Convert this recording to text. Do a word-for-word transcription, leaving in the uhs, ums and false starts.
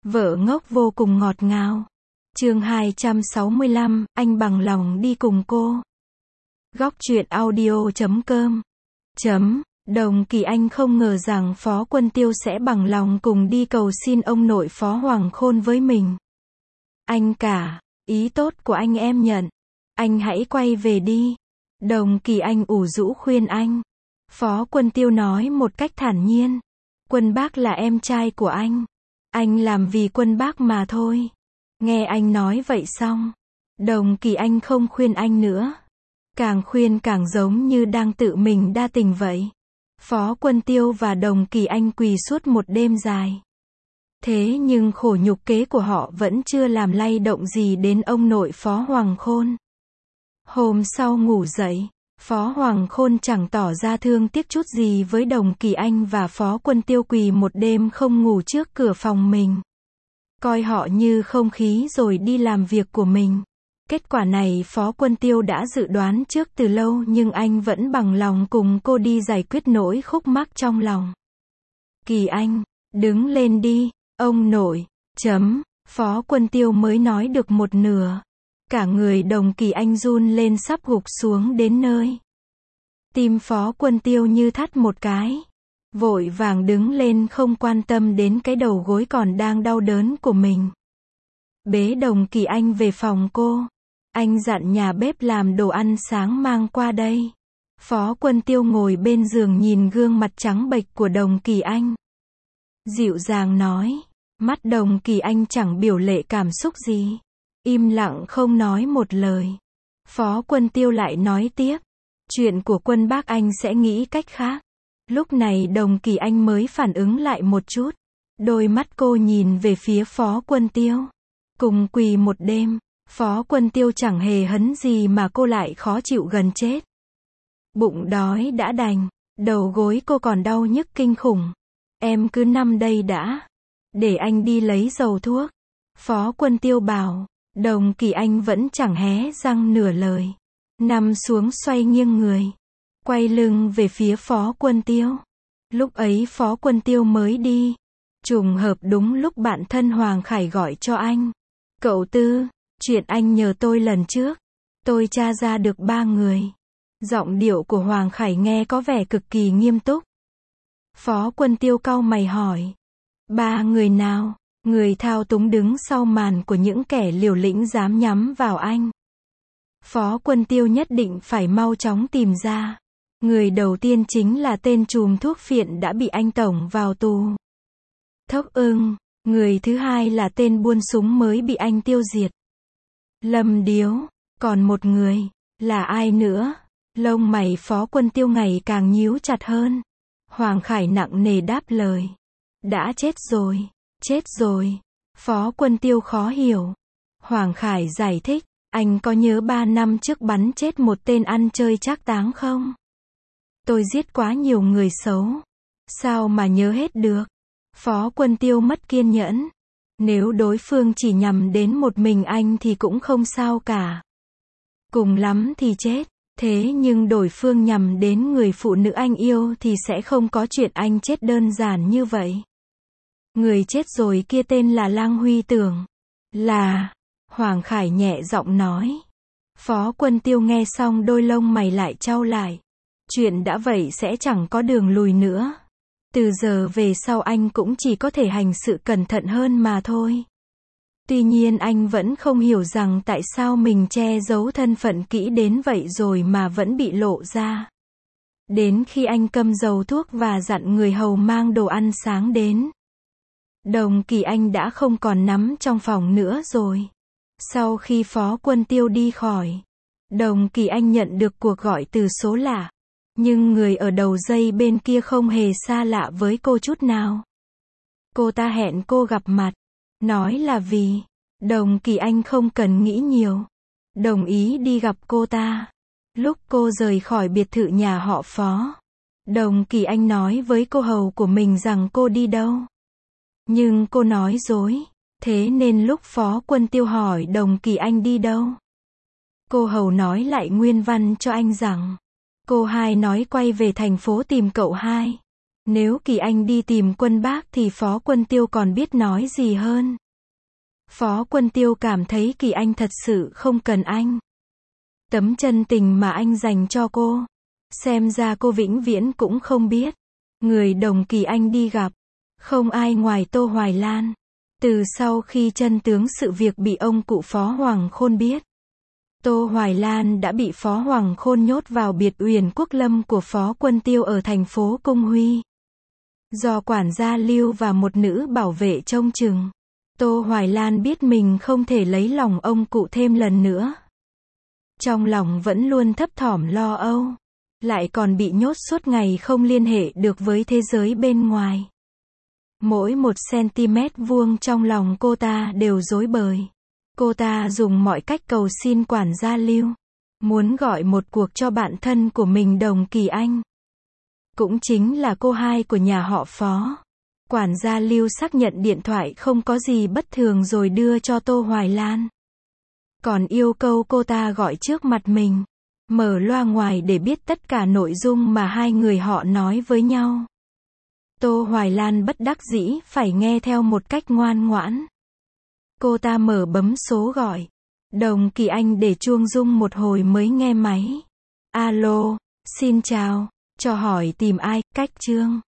Vợ ngốc vô cùng ngọt ngào. Chương hai trăm sáu mươi lăm, anh bằng lòng đi cùng cô. Góc truyện audio chấm com. Chấm, Đồng Kỳ Anh không ngờ rằng Phó Quân Tiêu sẽ bằng lòng cùng đi cầu xin ông nội Phó Hoàng Khôn với mình. Anh cả, ý tốt của anh em nhận. Anh hãy quay về đi. Đồng Kỳ Anh ủ rũ khuyên anh. Phó Quân Tiêu nói một cách thản nhiên. Quân Bác là em trai của anh. Anh làm vì Quân Bác mà thôi. Nghe anh nói vậy xong, Đồng Kỳ Anh không khuyên anh nữa. Càng khuyên càng giống như đang tự mình đa tình vậy. Phó Quân Tiêu và Đồng Kỳ Anh quỳ suốt một đêm dài. Thế nhưng khổ nhục kế của họ vẫn chưa làm lay động gì đến ông nội Phó Hoàng Khôn. Hôm sau ngủ dậy, Phó Hoàng Khôn chẳng tỏ ra thương tiếc chút gì với Đồng Kỳ Anh và Phó Quân Tiêu quỳ một đêm không ngủ trước cửa phòng mình. Coi họ như không khí rồi đi làm việc của mình. Kết quả này Phó Quân Tiêu đã dự đoán trước từ lâu nhưng anh vẫn bằng lòng cùng cô đi giải quyết nỗi khúc mắc trong lòng. Kỳ Anh, đứng lên đi, ông nội, chấm, Phó Quân Tiêu mới nói được một nửa. Cả người Đồng Kỳ Anh run lên sắp gục xuống đến nơi. Tim Phó Quân Tiêu như thắt một cái. Vội vàng đứng lên không quan tâm đến cái đầu gối còn đang đau đớn của mình. Bế Đồng Kỳ Anh về phòng cô. Anh dặn nhà bếp làm đồ ăn sáng mang qua đây. Phó Quân Tiêu ngồi bên giường nhìn gương mặt trắng bệch của Đồng Kỳ Anh. Dịu dàng nói. Mắt Đồng Kỳ Anh chẳng biểu lệ cảm xúc gì. Im lặng không nói một lời. Phó Quân Tiêu lại nói tiếp. Chuyện của Quân Bác anh sẽ nghĩ cách khác. Lúc này Đồng Kỳ Anh mới phản ứng lại một chút. Đôi mắt cô nhìn về phía Phó Quân Tiêu. Cùng quỳ một đêm, Phó Quân Tiêu chẳng hề hấn gì mà cô lại khó chịu gần chết. Bụng đói đã đành, đầu gối cô còn đau nhức kinh khủng. Em cứ nằm đây đã. Để anh đi lấy dầu thuốc. Phó Quân Tiêu bảo. Đồng Kỳ Anh vẫn chẳng hé răng nửa lời. Nằm xuống xoay nghiêng người. Quay lưng về phía Phó Quân Tiêu. Lúc ấy Phó Quân Tiêu mới đi. Trùng hợp đúng lúc bạn thân Hoàng Khải gọi cho anh. Cậu Tư, chuyện anh nhờ tôi lần trước. Tôi tra ra được ba người. Giọng điệu của Hoàng Khải nghe có vẻ cực kỳ nghiêm túc. Phó Quân Tiêu cau mày hỏi. Ba người nào? Người thao túng đứng sau màn của những kẻ liều lĩnh dám nhắm vào anh. Phó Quân Tiêu nhất định phải mau chóng tìm ra. Người đầu tiên chính là tên trùm thuốc phiện đã bị anh tổng vào tù. Thốc Ưng. Người thứ hai là tên buôn súng mới bị anh tiêu diệt. Lâm Điếu. Còn một người, là ai nữa? Lông mày Phó Quân Tiêu ngày càng nhíu chặt hơn. Hoàng Khải nặng nề đáp lời. Đã chết rồi, chết rồi. Phó Quân Tiêu khó hiểu. Hoàng Khải giải thích, anh có nhớ ba năm trước bắn chết một tên ăn chơi trác táng không? Tôi giết quá nhiều người xấu. Sao mà nhớ hết được? Phó Quân Tiêu mất kiên nhẫn. Nếu đối phương chỉ nhằm đến một mình anh thì cũng không sao cả. Cùng lắm thì chết. Thế nhưng đối phương nhằm đến người phụ nữ anh yêu thì sẽ không có chuyện anh chết đơn giản như vậy. Người chết rồi kia tên là Lang Huy Tưởng. Là... Hoàng Khải nhẹ giọng nói. Phó Quân Tiêu nghe xong đôi lông mày lại chau lại. Chuyện đã vậy sẽ chẳng có đường lùi nữa. Từ giờ về sau anh cũng chỉ có thể hành sự cẩn thận hơn mà thôi. Tuy nhiên anh vẫn không hiểu rằng tại sao mình che giấu thân phận kỹ đến vậy rồi mà vẫn bị lộ ra. Đến khi anh câm dầu thuốc và dặn người hầu mang đồ ăn sáng đến. Đồng Kỳ Anh đã không còn nắm trong phòng nữa rồi. Sau khi Phó Quân Tiêu đi khỏi, Đồng Kỳ Anh nhận được cuộc gọi từ số lạ. Nhưng người ở đầu dây bên kia không hề xa lạ với cô chút nào. Cô ta hẹn cô gặp mặt. Nói là vì Đồng Kỳ Anh không cần nghĩ nhiều. Đồng ý đi gặp cô ta. Lúc cô rời khỏi biệt thự nhà họ Phó, Đồng Kỳ Anh nói với cô hầu của mình rằng cô đi đâu. Nhưng cô nói dối. Thế nên lúc Phó Quân Tiêu hỏi Đồng Kỳ Anh đi đâu, cô hầu nói lại nguyên văn cho anh rằng cô hai nói quay về thành phố tìm cậu hai. Nếu Kỳ Anh đi tìm Quân Bác thì Phó Quân Tiêu còn biết nói gì hơn. Phó Quân Tiêu cảm thấy Kỳ Anh thật sự không cần anh. Tấm chân tình mà anh dành cho cô, xem ra cô vĩnh viễn cũng không biết. Người đồng Kỳ Anh đi gặp, không ai ngoài Tô Hoài Lan. Từ sau khi chân tướng sự việc bị ông cụ Phó Hoàng Khôn biết, Tô Hoài Lan đã bị Phó Hoàng Khôn nhốt vào biệt uyển Quốc Lâm của Phó Quân Tiêu ở thành phố Cung Huy. Do quản gia Lưu và một nữ bảo vệ trông chừng, Tô Hoài Lan biết mình không thể lấy lòng ông cụ thêm lần nữa. Trong lòng vẫn luôn thấp thỏm lo âu, lại còn bị nhốt suốt ngày không liên hệ được với thế giới bên ngoài. Mỗi một cm vuông trong lòng cô ta đều rối bời. Cô ta dùng mọi cách cầu xin quản gia Lưu, muốn gọi một cuộc cho bạn thân của mình đồng Kỳ Anh. Cũng chính là cô hai của nhà họ Phó. Quản gia Lưu xác nhận điện thoại không có gì bất thường rồi đưa cho Tô Hoài Lan. Còn yêu cầu cô ta gọi trước mặt mình, mở loa ngoài để biết tất cả nội dung mà hai người họ nói với nhau. Tô Hoài Lan bất đắc dĩ phải nghe theo một cách ngoan ngoãn. Cô ta mở bấm số gọi. Đồng Kỳ Anh để chuông rung một hồi mới nghe máy. Alo, xin chào, cho hỏi tìm ai, cách Trương.